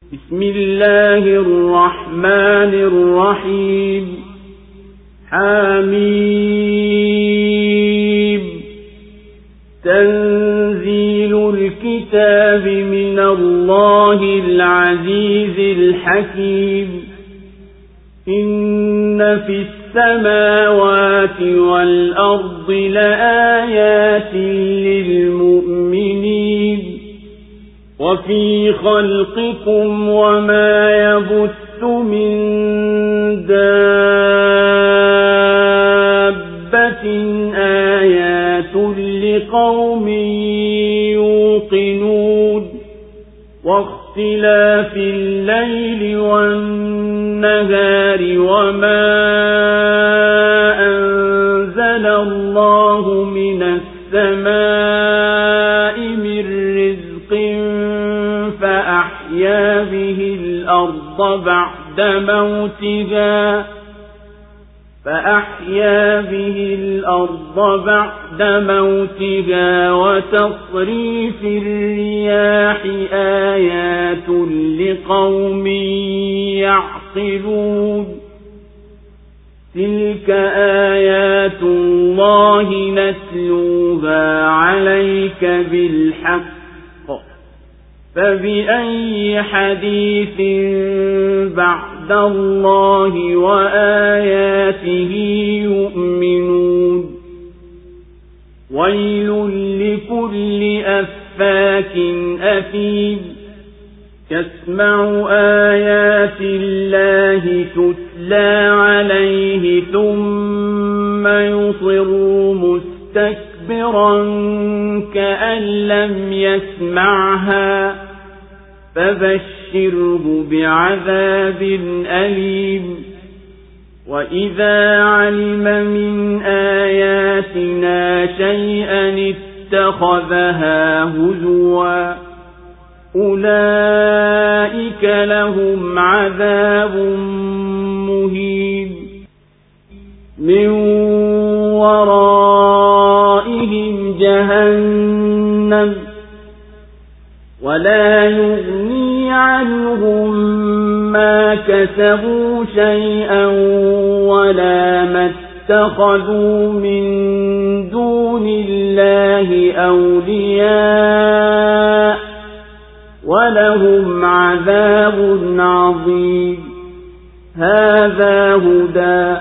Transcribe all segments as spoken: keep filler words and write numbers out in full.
بسم الله الرحمن الرحيم حميم تنزيل الكتاب من الله العزيز الحكيم إن في السماوات والأرض لآيات للمؤمنين وفي خلقكم وما يبث من دابة آيات لقوم يوقنون واختلاف الليل والنهار وما أنزل الله من السماء من رزق فأحيا به الأرض بعد موتها فأحيا به الأرض بعد موتها وتصريف الرياح آيات لقوم يعقلون تلك آيات الله نتلوها عليك بالحق فبأي حديث بعد الله وآياته يؤمنون ويل لكل أفاك أثيم يسمع آيات الله تتلى عليه ثم يصر مستكبرا كأن لم يسمعها فبشره بعذاب أليم وإذا علم من آياتنا شيئا اتخذها هزوا أولئك لهم عذاب مهين من ورائهم جهنم ولا يغني عنهم ما كسبوا شيئا ولا ما اتخذوا من دون الله أولياء ولهم عذاب عظيم هذا هدى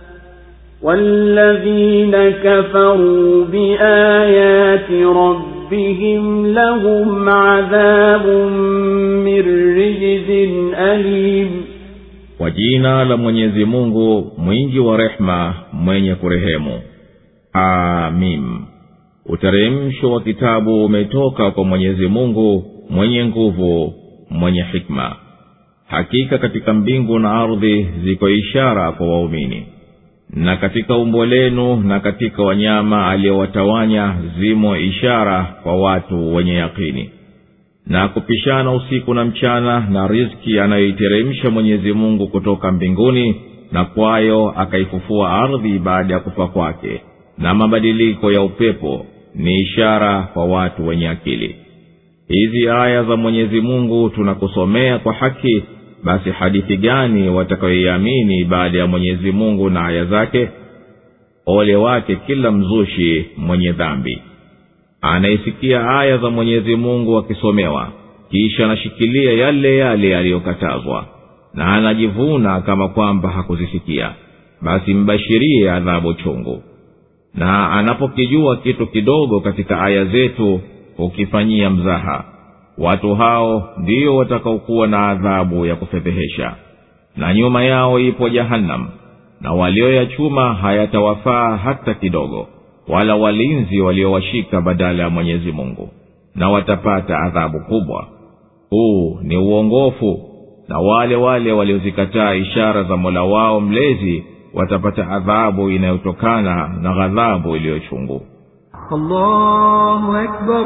والذين كفروا بآيات ربهم بهم لهم عذاب من رجز أليم. Kwa jina la Mwenyezi Mungu mwingi wa rehema mwenye kurehemu. Amin. Uteremsho wa kitabu umetoka kwa Mwenyezi Mungu mwenye nguvu mwenye hikma. Hakika katika mbingu na ardhi ziko ishara kwa waumini, na katika umbo lenu na katika wanyama aliyowatawanya zimo ishara kwa watu wenye yakini. Na kupishana usiku na mchana na riziki anayoiteremsha Mwenyezi Mungu kutoka mbinguni, na kwayo akaifufua ardhi baada ya kufa kwake, na mabadiliko ya upepo ni ishara kwa watu wenye akili. Hizi aya za Mwenyezi Mungu tunakusomea kwa haki, basi hadithi gani watakayoiamini baada ya Mwenyezi Mungu na aya zake? Ole wake kila mzushi mwenye dhambi. Anaisikia aya za Mwenyezi Mungu akisomewa, kisha anashikilia yale yale aliyokatazwa, na anajivuna kama kwamba hakuzisikia, basi mbashirie adhabu chungu. Na anapokijua kitu kidogo katika aya zetu ukifanyia mzaha, watu hao ndio watakaokuwa na adhabu ya kufedhehesha, na nyuma yao ipo Jahannam, na walioyachuma hayatawafaa hata kidogo, wala walinzi waliowashika badala ya Mwenyezi Mungu, na watapata adhabu kubwa. Huu ni uongofu, na wale wale waliozikataa ishara za Mola wao mlezi watapata adhabu inayotokana na ghadhabu iliyochungu. Allahu Akbar,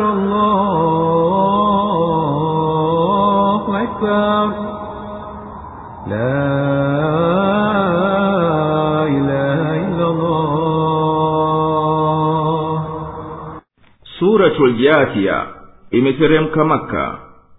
Allahu Akbar, la ilaha illa Allah. Suratul Jathia imeteremka Makka.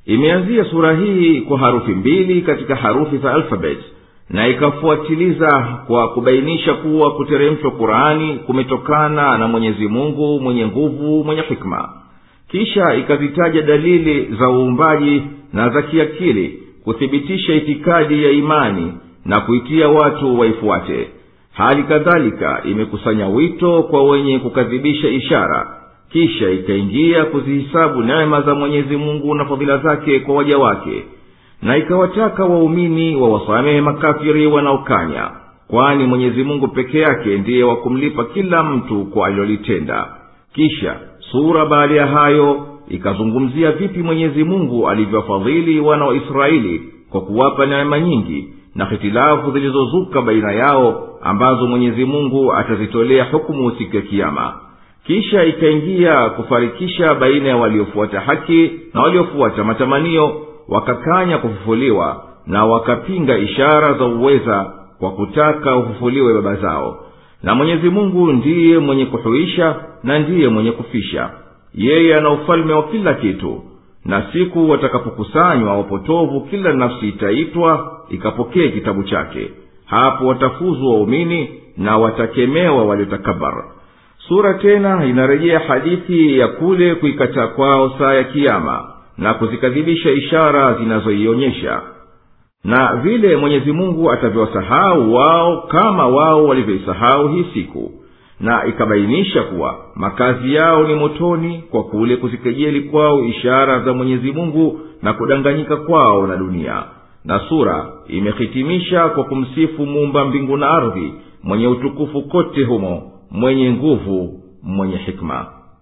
imeanzia sura hii kwa harufi mbili katika harufi za alfabeti, na ikafuatiliza kwa kubainisha kuwa kuteremshwa Qur'ani kumetokana na Mwenyezi Mungu mwenye nguvu mwenye hikma. Kisha ikazitaja dalili za uumbaji na za kiakili kuthibitisha itikadi ya imani na kuitia watu waifuate. Hali kadhalika imekusanya wito kwa wenye kukadhibisha ishara. Kisha ikaingia kuzihisabu neema za Mwenyezi Mungu na fadhila zake kwa waja wake, na ikawataka waumini wawasamehe makafiri wanaokanya, kwani Mwenyezi Mungu peke yake ndiye wa kumlipa kila mtu kwa alilolitenda. Kisha sura baada ya hayo ikazungumzia vipi Mwenyezi Mungu alivyowafadhili wana wa Israeli kwa kuwapa neema nyingi na hitilafu zilizozuka baina yao ambazo Mwenyezi Mungu atazitolea hukumu siku ya kiyama. Kisha ikaingia kufarikisha baina ya waliofuata haki na waliofuata matamanio, wakakanya kufufuliwa na wakapinga ishara za uweza kwa kutaka ufufuliwe baba zao. Na Mwenyezi Mungu ndiye mwenye kuhuisha na ndiye mwenye kufisha. Yeye ana ufalme wa kila kitu. Na siku watakapokusanywa wapotovu, kila nafsi itaitwa ikapokee kitabu chake. Hapo watafuzu waumini na watakemewa waliotakabara. Sura tena inarejea hadithi ya kule kuikataa kwao saa ya kiyama na kuzikadhibisha ishara zinazoionyesha, na vile Mwenyezi Mungu atavyowasahau wao kama wao walivyoisahau hii siku. Na ikabainisha kuwa makazi yao ni motoni kwa kule kuzikejeli kwao ishara za Mwenyezi Mungu na kudanganyika kwao na dunia. Na sura imehitimisha kwa kumsifu muumba mbingu na ardhi, mwenye utukufu kote humo, mwenye nguvu, mwenye hikma.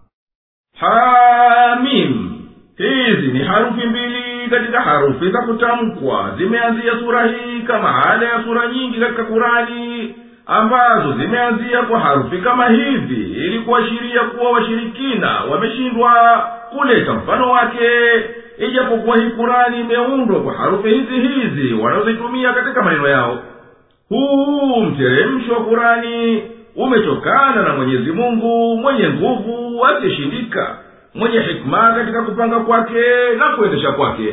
Hamim. Hizi ni harufi mbili katika harufi za kutamkwa. Zimeanzia sura hii kama hali ya sura nyingi katika Qur'ani ambazo zimeanzia kwa harufi kama hivi, ili kuashiria kuwa washirikina wameshindwa kuleta mfano wake. Ijapokuwa hii Qur'ani imeundwa kwa harufi hizi hizi wanazozitumia katika maneno yao. Huu mteremsho wa Qur'ani umetokana na Mwenyezi Mungu mwenye nguvu asiyeshindika, mwenye hikma katika kupanga kwake na kuendesha kwake.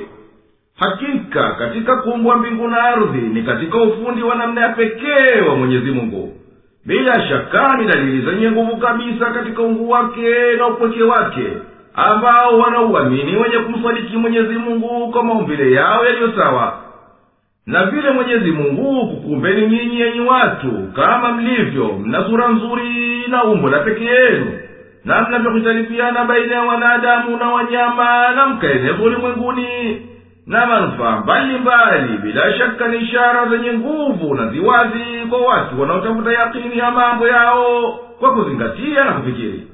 Hakika katika kuumbwa mbingu na ardhi ni katika ufundi wa namna ya pekee wa Mwenyezi Mungu. Bila shaka ni dalili zenye nguvu kabisa katika ungu wake na upweke wake, ambao wanauamini wenye kumsadiki Mwenyezi Mungu kwa maumbile yao yaliyo sawa. Na vile Mwenyezi Mungu kukumbeni nyinyi yenyi watu kama mlivyo, mna sura nzuri na umbo la pekee yenu, na mnavyokhitalifiana baina ya wanadamu na wanyama, na mkaeneza ulimwenguni na manufaa mbalimbali. Bila shaka ni ishara zenye nguvu na ziwazi kwa watu wanaotafuta yakini ya mambo yao kwa kuzingatia na kufikiri.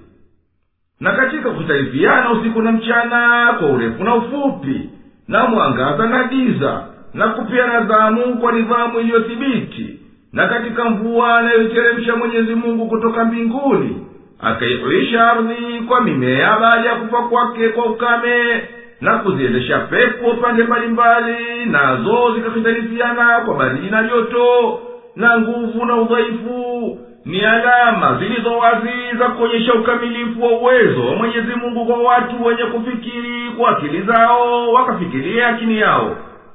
Na katika kukhitalifiana usiku na mchana, kwa urefu na ufupi, na mwangaza na giza, na kupiana dhamu kwa nidhamu iliyothibiti, na katika mvua anayoiteremsha Mwenyezi Mungu kutoka mbinguni, akaihuisha ardhi kwa mimea baada ya kufa kwake kwa ukame, na kuziendesha pepo pande mbalimbali, nazo zikakhitalifiana kwa baridi na joto na nguvu na udhaifu, ni alama zilizo wazi za kuonyesha ukamilifu wa uwezo wa Mwenyezi Mungu kwa watu wenye kufikiri kwa akili zao, wakafikiria akini yao.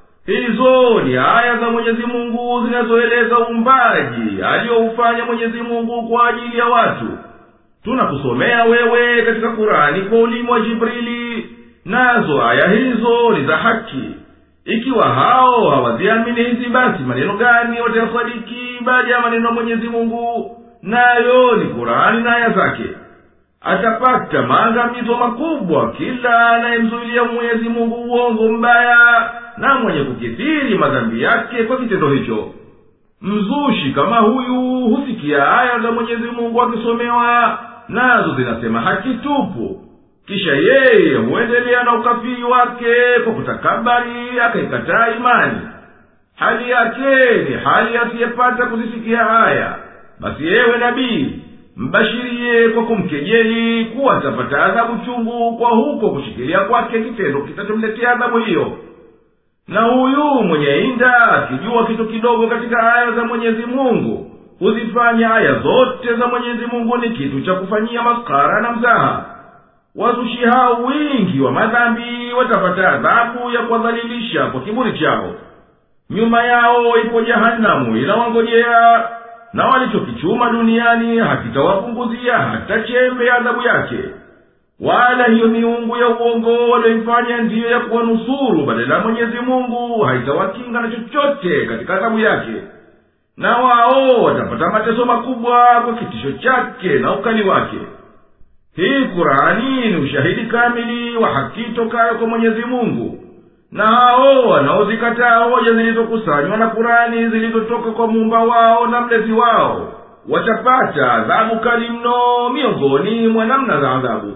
Hizo ni aya za Mwenyezi Mungu zinazoeleza uumbaji alioufanya Mwenyezi Mungu kwa ajili ya watu. Tunakusomea wewe katika Qur'ani kwa ulimi wa Jibrili, nazo aya hizo ni za haki. Ikiwa hao hawaziamini hizi, basi maneno gani watayasadiki baada ya maneno ya Mwenyezi Mungu? Nayo ni Qur'ani na aya zake. Atapata maangamizo makubwa kila anayemzuilia Mwenyezi Mungu uongo mbaya na mwenye kukithiri madhambi yake kwa kitendo hicho. Mzushi kama huyu husikia aya za Mwenyezi Mungu akisomewa, nazo zinasema haki tupu, kisha yeye huendelea na ukafiri wake kwa kutakabari, akaikataa imani. Hali yake ni hali asiyepata kuzisikia aya. Basi yewe nabii, mbashirie kwa kumkejeli kuwa atapata adhabu chungu kwa huko kushikilia kwake kitendo kitachomletea adhabu hiyo. Na huyu mwenye inda akijua kitu kidogo katika aya za Mwenyezi Mungu, huzifanya aya zote za Mwenyezi Mungu ni kitu cha kufanyia maskara na mzaha. wazushi hao wingi wa madhambi watapata adhabu ya kuwadhalilisha kwa kiburi chao. Nyuma yao ipo jahanamu inawangojea, na walichokichuma duniani hakitawapunguzia hata chembe ya adhabu yake. Wala hiyo miungu ya uongo walioifanya ndiyo ya kuwanusuru badala ya Mwenyezi Mungu haitawakinga na chochote katika adhabu yake. Na wao watapata mateso makubwa kwa kitisho chake na ukali wake. Hii Kurani ni ushahidi kamili wa haki tokayo kwa Mwenyezi Mungu. Na hao wanaozikataa hoja zilizokusanywa na Kurani zilizotoka kwa Muumba wao na mlezi wao watapata adhabu kali mno miongoni mwa namna za adhabu.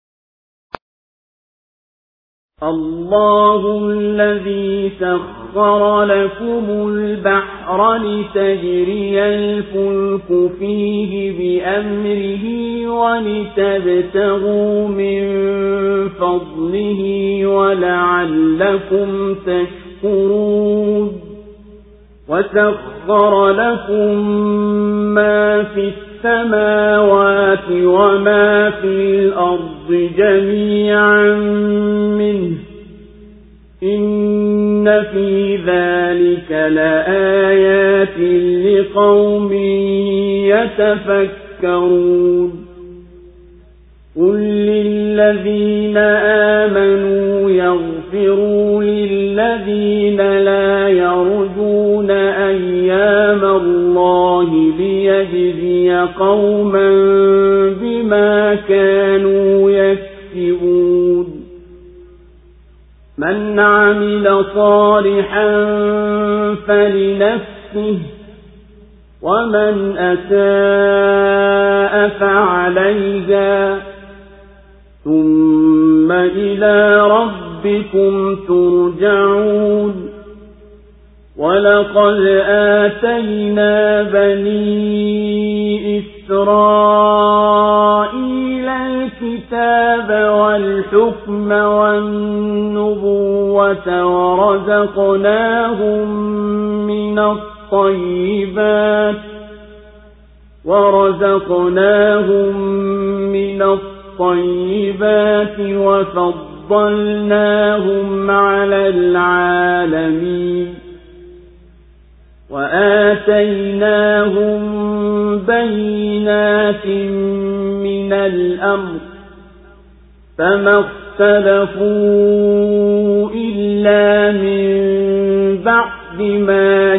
الله الذي سخر لكم البحر لتجري الفلك فيه بأمره ولتبتغوا من فضله ولعلكم تشكرون وسخر لكم ما في السماوات وما في الأرض جميعا منه إن في ذلك لآيات لقوم يتفكرون قل للذين آمنوا يغفروا للذين لا يرجون أيام الله ليجزي قوما بما كانوا يكسبون من عمل صالحا فلنفسه ومن أساء فعليها ثم إلى ربكم ترجعون ولقد آتينا بني إسرائيل الكتاب والحكم والنبوة ورزقناهم من الطيبات ورزقناهم من الطيبات وفضلناهم على العالمين وآتيناهم بينات من الأمر فما اختلفوا إلا من بعد ما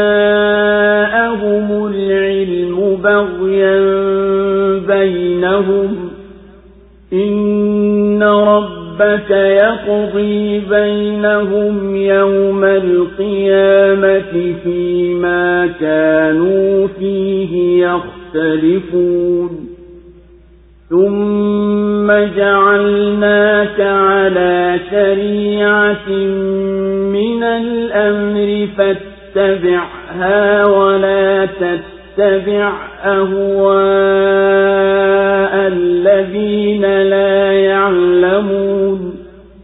جاءهم العلم بغيا بينهم إن ربك يقضي بينهم يوم القيامة فيما كانوا فيه يختلفون ثم جعلناك على شريعة من الأمر فاتبعها ولا تتبع أهواء الذين لا يعلمون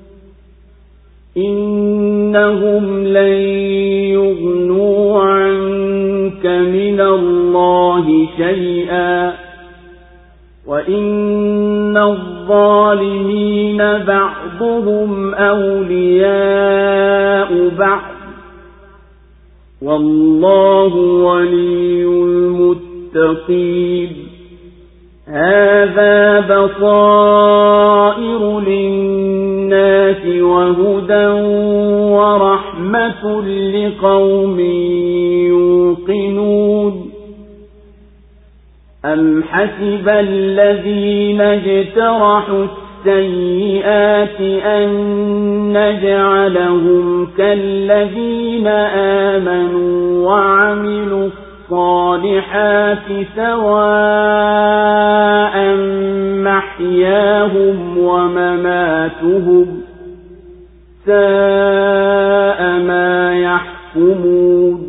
إنهم لن يغنوا عنك من الله شيئا وإن الظالمين بعضهم أولياء بعض والله ولي المتقين هذا بصائر للناس وهدى ورحمة لقوم يوقنون أم حسب الذين اجترحوا السيئات أن نجعلهم كالذين آمنوا وعملوا الصالحات سواء محياهم ومماتهم ساء ما يحكمون.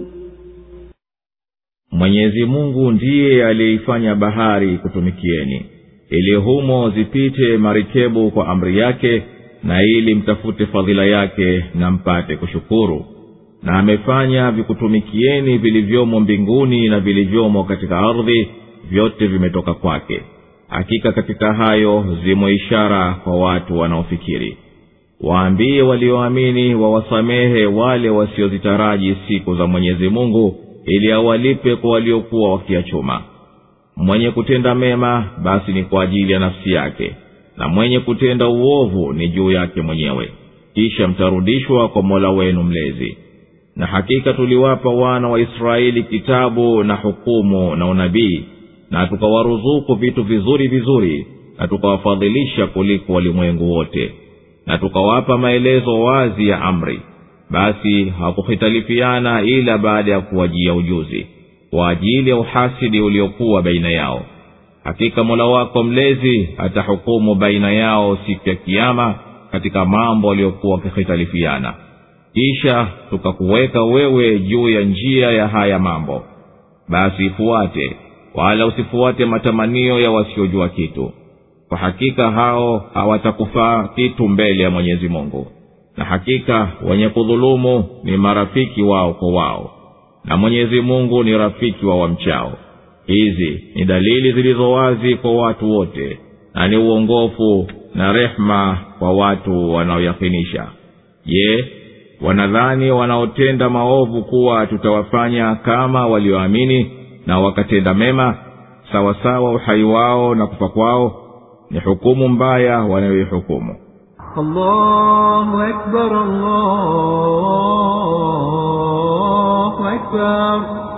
Mwenyezi Mungu ndiye aliyeifanya bahari kutumikieni ili humo zipite marikebu kwa amri yake na ili mtafute fadhila yake na mpate kushukuru. Na amefanya vikutumikieni vilivyomo mbinguni na vilivyomo katika ardhi, vyote vimetoka kwake. hakika katika hayo zimo ishara kwa watu wanaofikiri. Waambie walioamini wawasamehe wale wasiozitaraji siku za Mwenyezi Mungu, ili awalipe kwa waliokuwa wakiachuma. Mwenye kutenda mema basi ni kwa ajili ya nafsi yake, na mwenye kutenda uovu ni juu yake mwenyewe, kisha mtarudishwa kwa Mola wenu mlezi. Na hakika tuliwapa wana wa Israeli kitabu na hukumu na unabii, na tukawaruzuku vitu vizuri vizuri, na tukawafadhilisha kuliko walimwengu wote, na tukawapa maelezo wazi ya amri. Basi hawakukhitalifiana ila baada ya kuwajia ujuzi, kwa ajili ya uhasidi uliokuwa baina yao. Hakika Mola wako mlezi atahukumu baina yao siku ya Kiyama katika mambo waliokuwa wakikhitalifiana. Kisha tukakuweka wewe juu ya njia ya haya mambo, basi fuate, wala usifuate matamanio ya wasiojua kitu. Kwa hakika hao hawatakufaa kitu mbele ya Mwenyezi Mungu, na hakika wenye kudhulumu ni marafiki wao kwa wao, na Mwenyezi Mungu ni rafiki wa wamchao. Hizi ni dalili zilizo wazi kwa watu wote, na ni uongofu na rehma kwa watu wanaoyakinisha. Je, wanadhani wanaotenda maovu kuwa tutawafanya kama walioamini na wakatenda mema sawa sawa uhai wao na kufa kwao? Ni hukumu mbaya wanayoihukumu. Allahu akbar, Allahu akbar,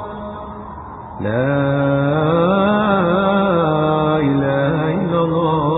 la ilaha illa Allah.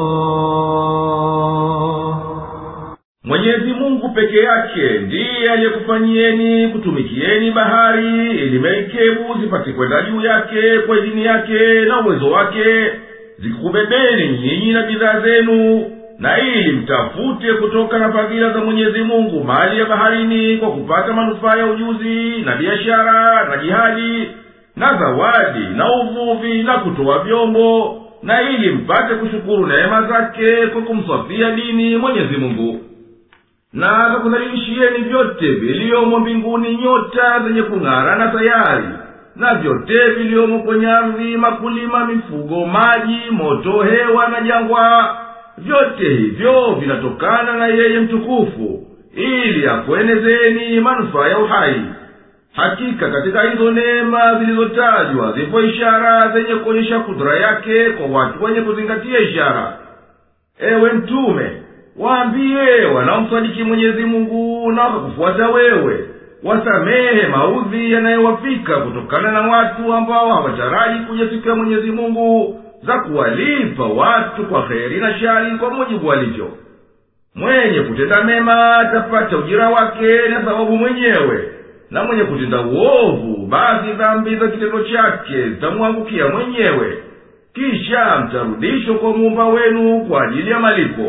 Mwenyezi Mungu peke yake ndiye aliyekufanyieni kutumikieni bahari, ili merikebu zipate kwenda juu yake kwa idhini yake na uwezo wake, zikubebeni nyinyi na bidhaa zenu, na ili mtafute kutoka na fadhila za Mwenyezi Mungu mali ya baharini kwa kupata manufaa ya ujuzi na biashara na jihadi na zawadi na uvuvi na kutoa vyombo, na ili mpate kushukuru neema zake kwa kumsafia dini Mwenyezi Mungu. Na akakudhalilishieni vyote viliomo mbinguni, nyota zenye kung'ara na sayari, na vyote viliomo kwenye ardhi, makulima, mifugo, maji, moto, hewa na jangwa. Vyote hivyo vinatokana na yeye mtukufu, ili akuenezeni manufaa ya uhai. Hakika katika hizo neema zilizotajwa zipo ishara zenye kuonyesha kudra yake kwa watu wenye kuzingatia ishara. Ewe Mtume, waambie wanaomsadiki Mwenyezi Mungu na wakakufuata wewe, wasamehe maudhi yanayowafika kutokana na watu ambao hawataraji kuja siku ya Mwenyezi Mungu za kuwalipa watu kwa kheri na shari kwa mujibu walivyo. Mwenye kutenda mema atapata ujira wake na thawabu mwenyewe, na mwenye kutenda uovu basi dhambi za kitendo chake zitamwangukia mwenyewe, kisha mtarudishwa kwa Muumba wenu kwa ajili ya malipo.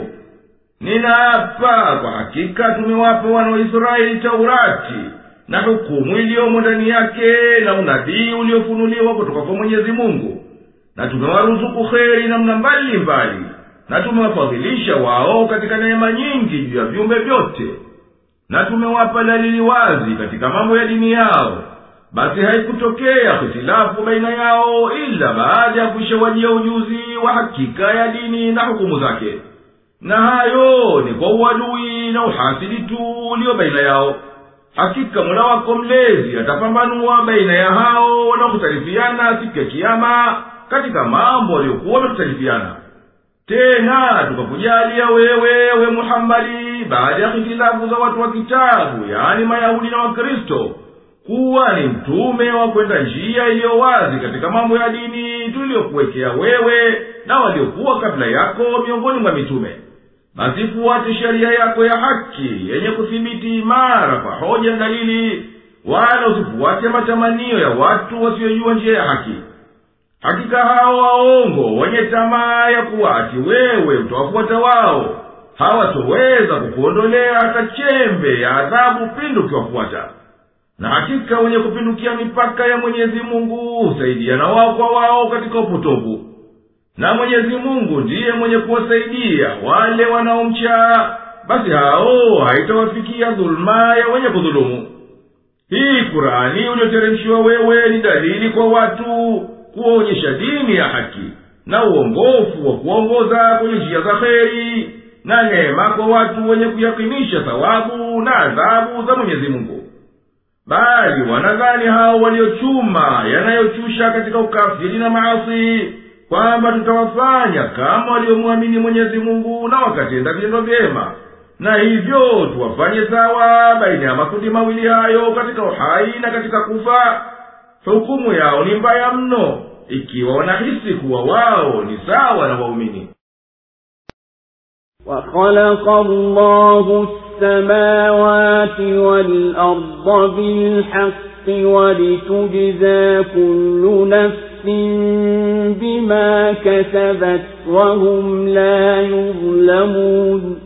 Ninaapa kwa hakika tumewapa wana wa Israeli Taurati na hukumu iliyomo ndani yake na unabii uliofunuliwa kutoka kwa Mwenyezi Mungu, na tumewaruzuku kheri namna mbali mbali, na tumewafadhilisha wao katika neema nyingi juu ya viumbe vyote, na tumewapa dalili wazi katika mambo ya dini yao. Basi haikutokea hitilafu baina yao ila baada ya kushawajia ujuzi wa hakika ya dini na hukumu zake, na hayo ni kwa uadui na uhasidi tu ulio baina yao. Hakika Mola wako mlezi atapambanua baina ya hao na kutalifiana siku ya Kiyama katika mambo waliokuwa wamekutalifiana. Tena tukakujalia wewe we Muhammadi, baada ya hitilafu za watu wa kitabu, yaani Mayahudi na Wakristo, kuwa ni mtume wa kwenda njia iliyo wazi katika mambo ya dini tuliyokuwekea wewe na waliokuwa kabla yako miongoni mwa mitume. Basi fuate sheria yako ya haki yenye kuthibiti imara kwa hoja na dalili, wala usifuate matamanio ya watu wasiojua njia ya haki. Hakika hao waongo wenye tamaa ya kuwa ati wewe utawafuata wao hawatoweza kukuondolea hata chembe ya adhabu pindi ukiwafuata. Na hakika wenye kupindukia mipaka ya Mwenyezi Mungu husaidiana wao kwa wao katika upotovu. Na Mwenyezi Mungu ndiye mwenye kuwasaidia wale wanaomcha, basi hao haitawafikia dhulma ya wenye kudhulumu. Hii Qur'ani ulioteremshiwa wewe ni dalili kwa watu kuwaonyesha dini ya haki, na uongofu wa kuongoza kwenye njia za kheri, na neema kwa watu wenye kuyakinisha thawabu na adhabu za Mwenyezi Mungu. Bali wanadhani hao waliochuma yanayochusha katika ukafiri na maasi, kwamba tutawafanya kama waliomwamini Mwenyezi Mungu na wakatenda vitendo vyema, na hivyo tuwafanye sawa baina ya makundi mawili hayo katika uhai na katika kufa. Hukumu yao ni mbaya mno, ikiwa wanahisi kuwa wao ni sawa na waumini. وَخَلَقَ اللَّهُ السَّمَاوَاتِ وَالْأَرْضَ بِالْحَقِّ وَلِتُجْزَى كُلُّ نَفْسٍ بِمَا كَسَبَتْ وَهُمْ لَا يُظْلَمُونَ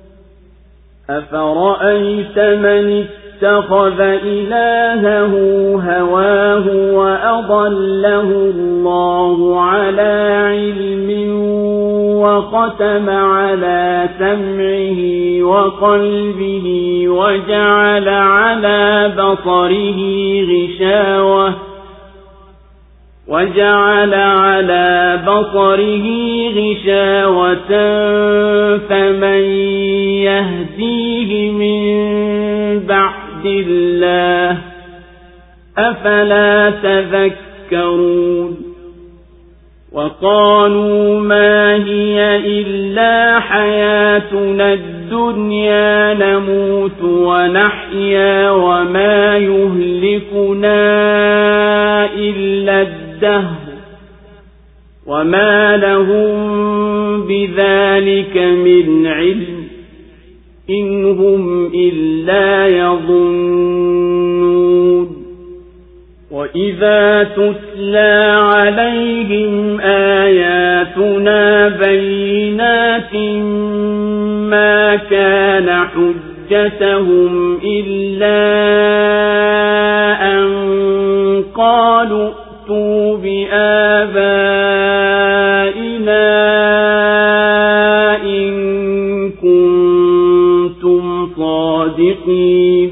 أَفَرَأَيْتَ مَنِ اتَّخَذَ إِلَٰهَهُ هَوَاهُ وَأَضَلَّهُ اللَّهُ عَلَىٰ عِلْمٍ وَخَتَمَ عَلَىٰ سَمْعِهِ وَقَلْبِهِ وَجَعَلَ عَلَىٰ بَصَرِهِ غِشَاوَةً وَجَعَلَ عَلَىٰ بَصَرِهِ غِشَاوَةً فَمَن يَهْدِيهِ مِن بَعْدِ اللَّهِ أَفَلَا تَذَكَّرُونَ وَقَالُوا مَا هِيَ إِلَّا حَيَاتُنَا الدُّنْيَا نَمُوتُ وَنَحْيَا وَمَا يُهْلِكُنَا إِلَّا الدَّهْرُ وَمَا لَهُم بِذَلِكَ مِنْ عِلْمٍ إِنْ هُمْ إِلَّا يَظُنُّونَ وَإِذَا تُتْلَى عَلَيْهِمْ آيَاتُنَا بَيِّنَاتٍ مَا كَانَ حُجَّتَهُمْ إِلَّا أَن قَالُوا ائْتُوا بِآبَائِنَا إِن كُنتُمْ صَادِقِينَ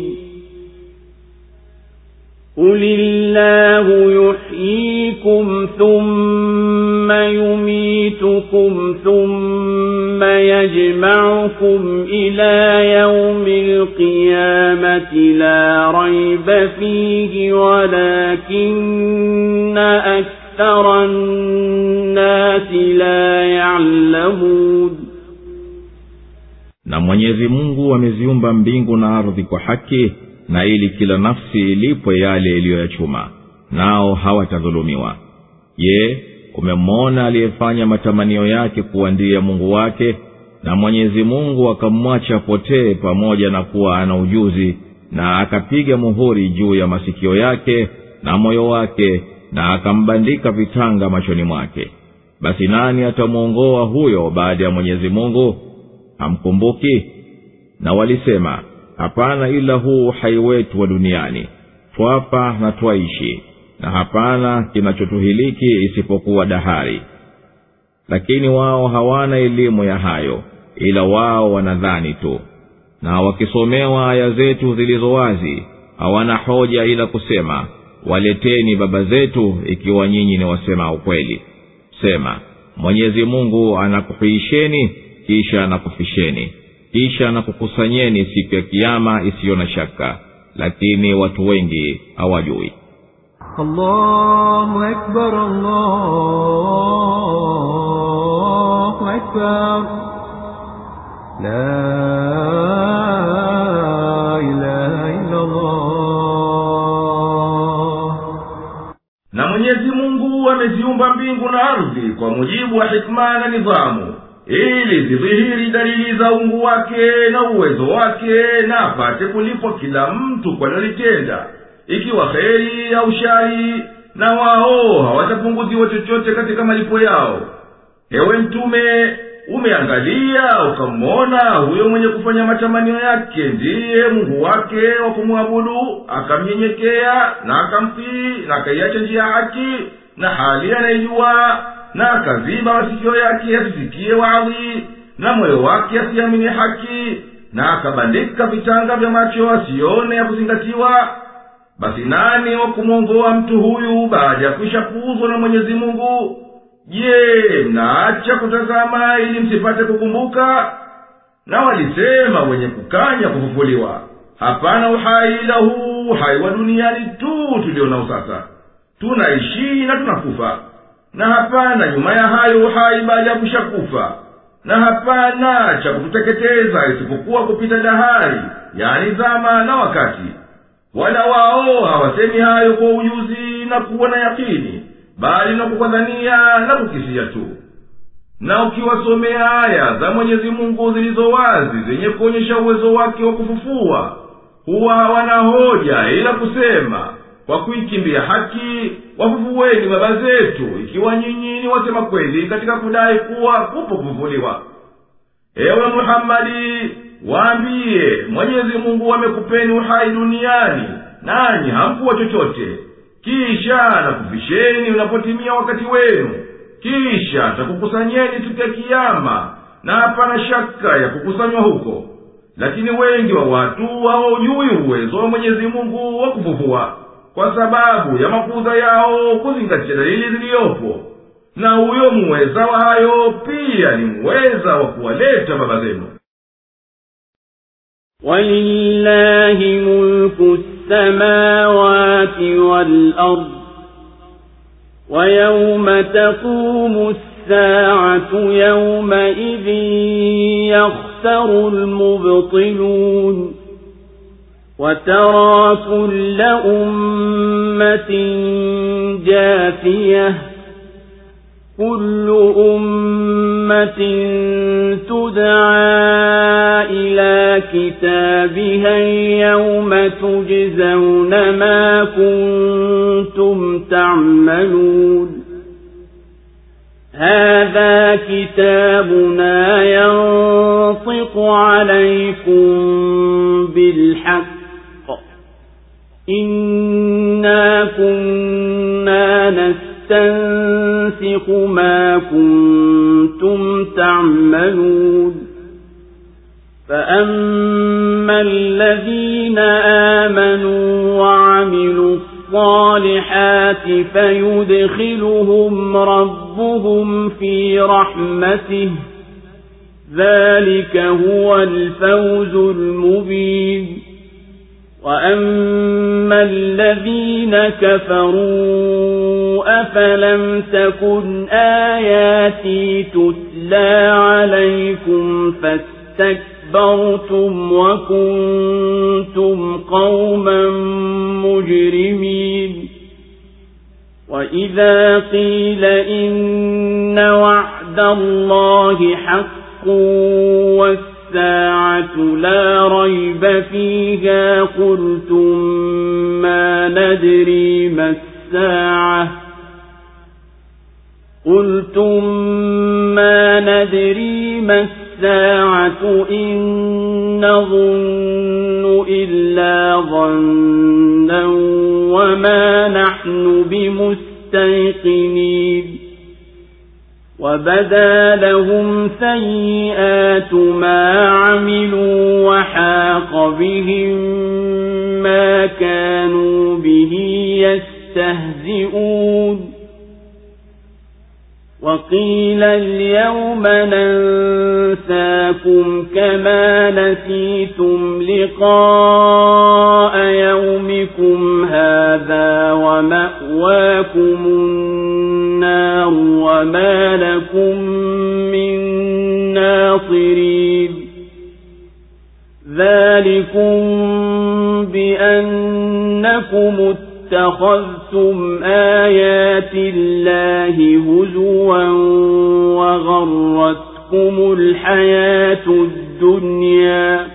قُلِ اللَّهُ يُحْيِيكُمْ ثُمَّ يُمِيتُكُمْ ثُمَّ يَجْمَعُكُمْ إِلَى يَوْمِ الْقِيَامَةِ لَا رَيْبَ فِيهِ وَلَكِنَّ أَكْثَرَ النَّاسِ لَا يَعْلَمُونَ. Na Mwenyezi Mungu ameziumba mbingu na ardhi kwa haki, na ili kila nafsi ilipwe yale iliyoyachuma, nao hawatadhulumiwa. Je, umemwona aliyefanya matamanio yake kuwa ndiye Mungu wake, na Mwenyezi Mungu akamwacha potee pamoja na kuwa ana ujuzi, na akapiga muhuri juu ya masikio yake na moyo wake, na akambandika vitanga machoni mwake? Basi nani atamuongoa huyo baada ya Mwenyezi Mungu? Hamkumbuki? Na walisema, hapana ila huu uhai wetu wa duniani, twapa na twaishi, na hapana kinachotuhiliki isipokuwa dahari. Lakini wao hawana elimu ya hayo, ila wao wanadhani tu. Na wakisomewa aya zetu zilizo wazi, hawana hoja ila kusema, waleteni baba zetu ikiwa nyinyi ni wasema ukweli. Sema, Mwenyezi Mungu anakuhuisheni kisha anakufisheni, kisha anakukusanyeni siku ya kiyama isiyo na shaka, lakini watu wengi hawajui. Allahu Akbar, Allahu Akbar, la ilaha illa Allah. Na Mwenyezi Mungu ameziumba mbingu na ardhi kwa mujibu wa hikma na nidhamu, ili zidhihiri dalili za uungu wake na uwezo wake, na apate kulipwa kila mtu kwa alilotenda, ikiwa kheri au shari, na wao hawatapunguziwa chochote katika malipo yao. Ewe Mtume, umeangalia ukamwona huyo mwenye kufanya matamanio yake ndiye Mungu wake wa kumwabudu, akamnyenyekea na akamtii na akaiacha njia haki, na hali anaijua, na akaziba masikio yake asisikie waadhi, na moyo wake asiamini haki, na akabandika vitanga vya macho asione ya kuzingatiwa? Basi nani wa kumwongoa mtu huyu baada ya kuisha kuuzwa na Mwenyezi Mungu? je, mnaacha kutazama ili msipate kukumbuka? Na walisema wenye kukanya kufufuliwa, hapana uhai ila huu uhai wa duniani tu tulionao sasa. Tunaishi na tunakufa, na hapana nyuma ya hayo uhai baada ya kushakufa, na hapana cha kututeketeza isipokuwa kupita dahari, yani zama na wakati. Wala wao hawasemi hayo kwa ujuzi na kuwa na yakini, bali na kukwadhania na kukisia tu. Na ukiwasomea aya za Mwenyezi Mungu zilizo wazi zenye kuonyesha uwezo wake wa kufufua, huwa hawana hoja ila kusema kwa kuikimbia haki, wafufueni baba zetu, ikiwa nyinyi ni wasema kweli katika kudai kuwa kupo kufufuliwa. Ewe Muhammadi, waambie Mwenyezi Mungu amekupeni uhai duniani, nanyi hamkuwa chochote. Kisha nakufisheni unapotimia wakati wenu, kisha takukusanyeni siku ya Kiyama, na hapana shaka ya kukusanywa huko. Lakini wengi wa watu hawaujui uwezo wa Mwenyezi Mungu wa kufufua, kwa sababu ya makuza yao kuzingatia dalili ziliyopo. Na huyo muweza wa hayo pia ni muweza wa kuwaleta baba zenu. walillahi mulku samawati wal ard wa yawma taqumu as-sa'atu yawma idhin yakhsaru al-mubtilun وترى كل أمة جاثية كل أمة تدعى إلى كتابها يوم تجزون ما كنتم تعملون هذا كتابنا ينطق عليكم بالحق إنا كنا نستنسخ ما كنتم تعملون فأما الذين آمنوا وعملوا الصالحات فيدخلهم ربهم في رحمته ذلك هو الفوز المبين وأما الذين كفروا أفلم تكن آياتي تتلى عليكم فاستكبرتم وكنتم قوما مجرمين وإذا قيل إن وعد الله حق والساعة لا ريب فيها قلتم ما ندري ما الساعة قلتم ما ندري ما الساعة إن نظن إلا ظنا وما نحن بمستيقنين وبدا لهم سيئات ما عملوا وحاق بهم ما كانوا به يستهزئون وقيل اليوم ننساكم كما نسيتم لقاء يومكم هذا ومأواكم النار وما لكم من ناصرين ذلكم بأنكم اتخذتم آيات الله هزوا وغرتكم الحياة الدنيا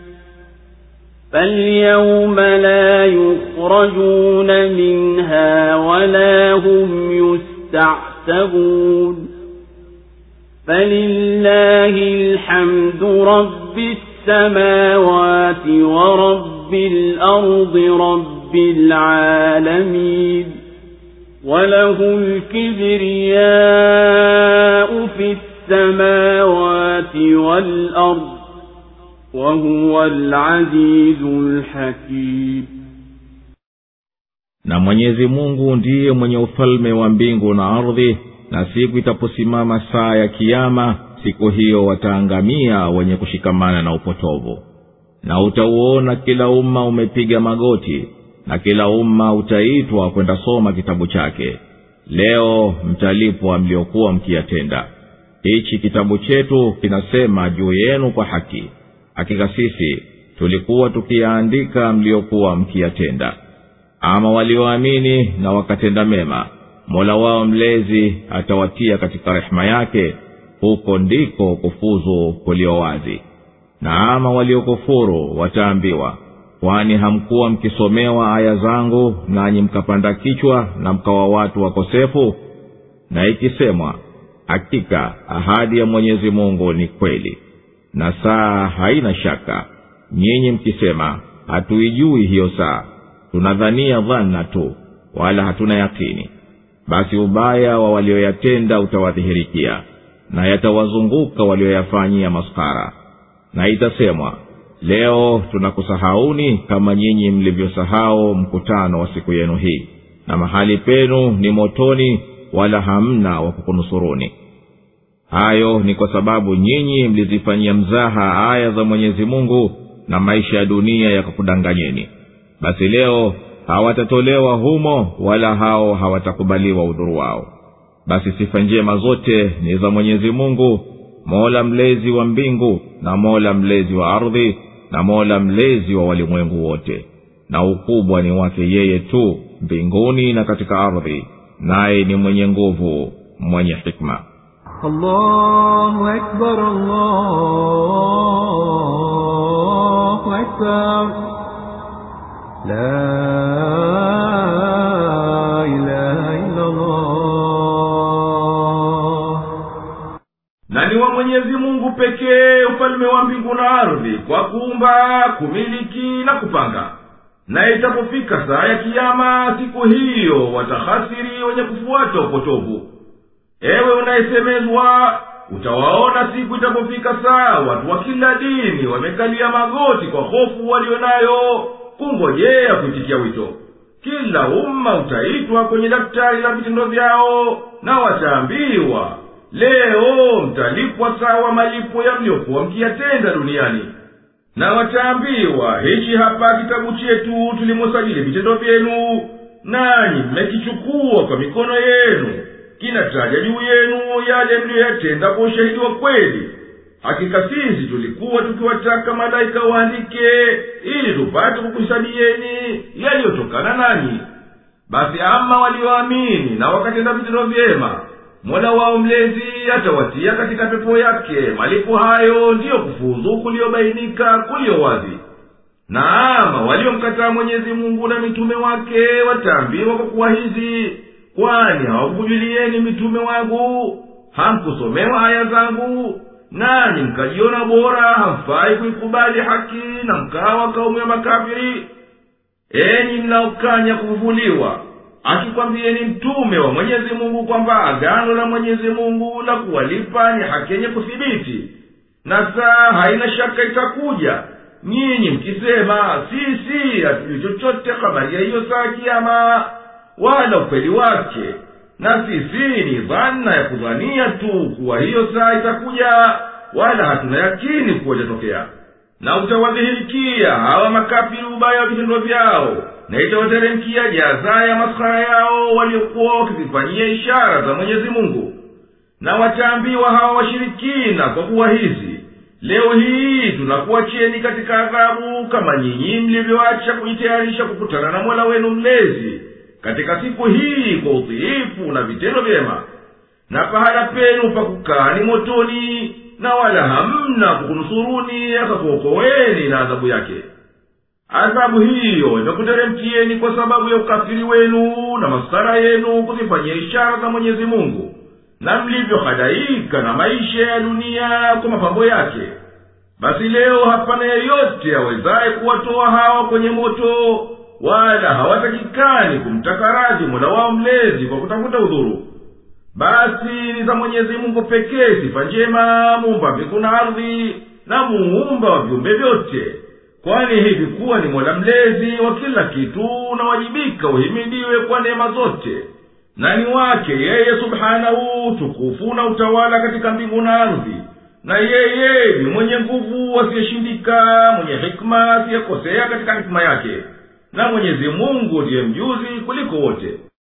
فاليوم لا يخرجون منها ولا هم يستعتبون فلله الحمد رب السماوات ورب الأرض رب العالمين وله الكبرياء في السماوات والأرض وهو العزيز الحكيم. Na Mwenyezi Mungu ndiye mwenye ufalme wa mbingu na ardhi, na siku itaposimama saa ya kiyama, siku hiyo wataangamia wenye kushikamana na upotovu. Na utauona kila umma umepiga magoti, na kila umma utaitwa kwenda soma kitabu chake. Leo mtalipwa mliokuwa mkiyatenda. Hichi kitabu chetu kinasema juu yenu kwa haki. Hakika sisi tulikuwa tukiyaandika mliokuwa mkiyatenda. Ama walioamini na wakatenda mema, Mola wao mlezi atawatia katika rehema yake, huko ndiko kufuzu kulio wazi. Na ama waliokufuru wataambiwa, kwani hamkuwa mkisomewa aya zangu nanyi mkapanda kichwa na mkawa watu wakosefu? Na ikisemwa, hakika ahadi ya Mwenyezi Mungu ni kweli na saa haina shaka, nyinyi mkisema, hatuijui hiyo saa, tunadhania dhanna tu, wala hatuna yakini, basi ubaya wa walioyatenda utawadhihirikia, na yatawazunguka walioyafanyia maskara. Na itasemwa, leo tunakusahauni kama nyinyi mlivyosahau mkutano wa siku yenu hii, na mahali penu ni motoni, wala hamna wa kukunusuruni. Hayo ni kwa sababu nyinyi mlizifanyia mzaha aya za Mwenyezi Mungu, na maisha ya dunia yakakudanganyeni. Basi leo hawatatolewa humo, wala hao hawatakubaliwa udhuru wao. Basi sifa njema zote ni za Mwenyezi Mungu, Mola mlezi wa mbingu na Mola mlezi wa ardhi na Mola mlezi wa walimwengu wote, na ukubwa ni wake yeye tu mbinguni na katika ardhi, naye ni mwenye nguvu, mwenye hikma. Allahu Akbar, Allahu Akbar, la ilaha illa Allah. Na ni wa Mwenyezi Mungu pekee ufalme wa mbingu na ardhi, kwa kuumba, kumiliki na kupanga. Na itapofika saa ya kiyama, siku hiyo watahasiri wenye kufuata upotovu. Ewe unayesemezwa, utawaona siku itapofika saa watu wa kila dini wamekalia magoti kwa hofu walionayo, kungojea kuitikia wito. Kila umma utaitwa kwenye daftari la vitendo vyao, na wataambiwa, leo mtalipwa sawa malipo ya mliokuwa mkiyatenda duniani. Na wataambiwa, hichi hapa kitabu chetu tulimosajili vitendo vyenu, nanyi mmekichukua kwa mikono yenu. Kinataja juu yenu yale mliyoyatenda kwa ushahidi wa kweli. Hakika sisi tulikuwa tukiwataka malaika waandike, ili tupate kukuhesabieni yaliyotokana nanyi. Basi ama walioamini na wakatenda vitendo vyema, Mola wao mlezi atawatia katika pepo yake. Malipo hayo ndiyo kufuzu kuliobainika, kulio wazi. Na ama waliomkataa Mwenyezi Mungu na mitume wake, wataambiwa kwa kuwa hizi, kwani hawakujulieni mitume wangu, hamkusomewa aya zangu, nani mkajiona bora hamfai kuikubali haki, na mkawa kaumu ya makafiri? Enyi mnaokanya kufufuliwa, akikwambieni mtume wa Mwenyezi Mungu kwamba agano la Mwenyezi Mungu la kuwalipa ni haki yenye kuthibiti, na saa haina shaka itakuja, nyinyi mkisema, sisi hatujui chochote habari ya hiyo saa kiyama wala ukweli wake, na sisi ni dhana ya kudhania tu kuwa hiyo saa itakuja, wala hatuna yakini kuwa itatokea. Na utawadhihirikia hawa makafiri ubaya wa vitendo vyao, na itawateremkia jaza ya maskara yao waliokuwa wakizifanyia ishara za Mwenyezi Mungu. Na wataambiwa hawa washirikina kwa kuwa hizi, leo hii tunakuacheni katika adhabu kama nyinyi mlivyoacha kujitayarisha kukutana na Mola wenu mlezi katika siku hii kwa utiifu na vitendo vyema. Na pahala penu pa kukaa ni motoni, na wala hamna kukunusuruni akakuokoeni na adhabu yake. Adhabu hiyo imekuteremkieni kwa sababu ya ukafiri wenu na maskara yenu kuzifanyia ishara za Mwenyezi Mungu, na mlivyohadaika na maisha ya dunia kwa mapambo yake. Basi leo hapana yeyote awezaye kuwatoa hawa kwenye moto, wala hawatakikani kumtaka radhi Mola wao mlezi kwa kutafuta udhuru. Basi ni za Mwenyezi Mungu pekee sifa njema, muumba mbingu na ardhi na muumba wa viumbe vyote, kwani hivi kuwa ni Mola mlezi wa kila kitu, na wajibika uhimidiwe kwa neema zote. na ni wake yeye subhanahu tukufu na utawala katika mbingu na ardhi, na yeye ni mwenye nguvu asiyeshindika, mwenye hikma asiyekosea katika hikma yake, na Mwenyezi Mungu ndiye mjuzi kuliko wote.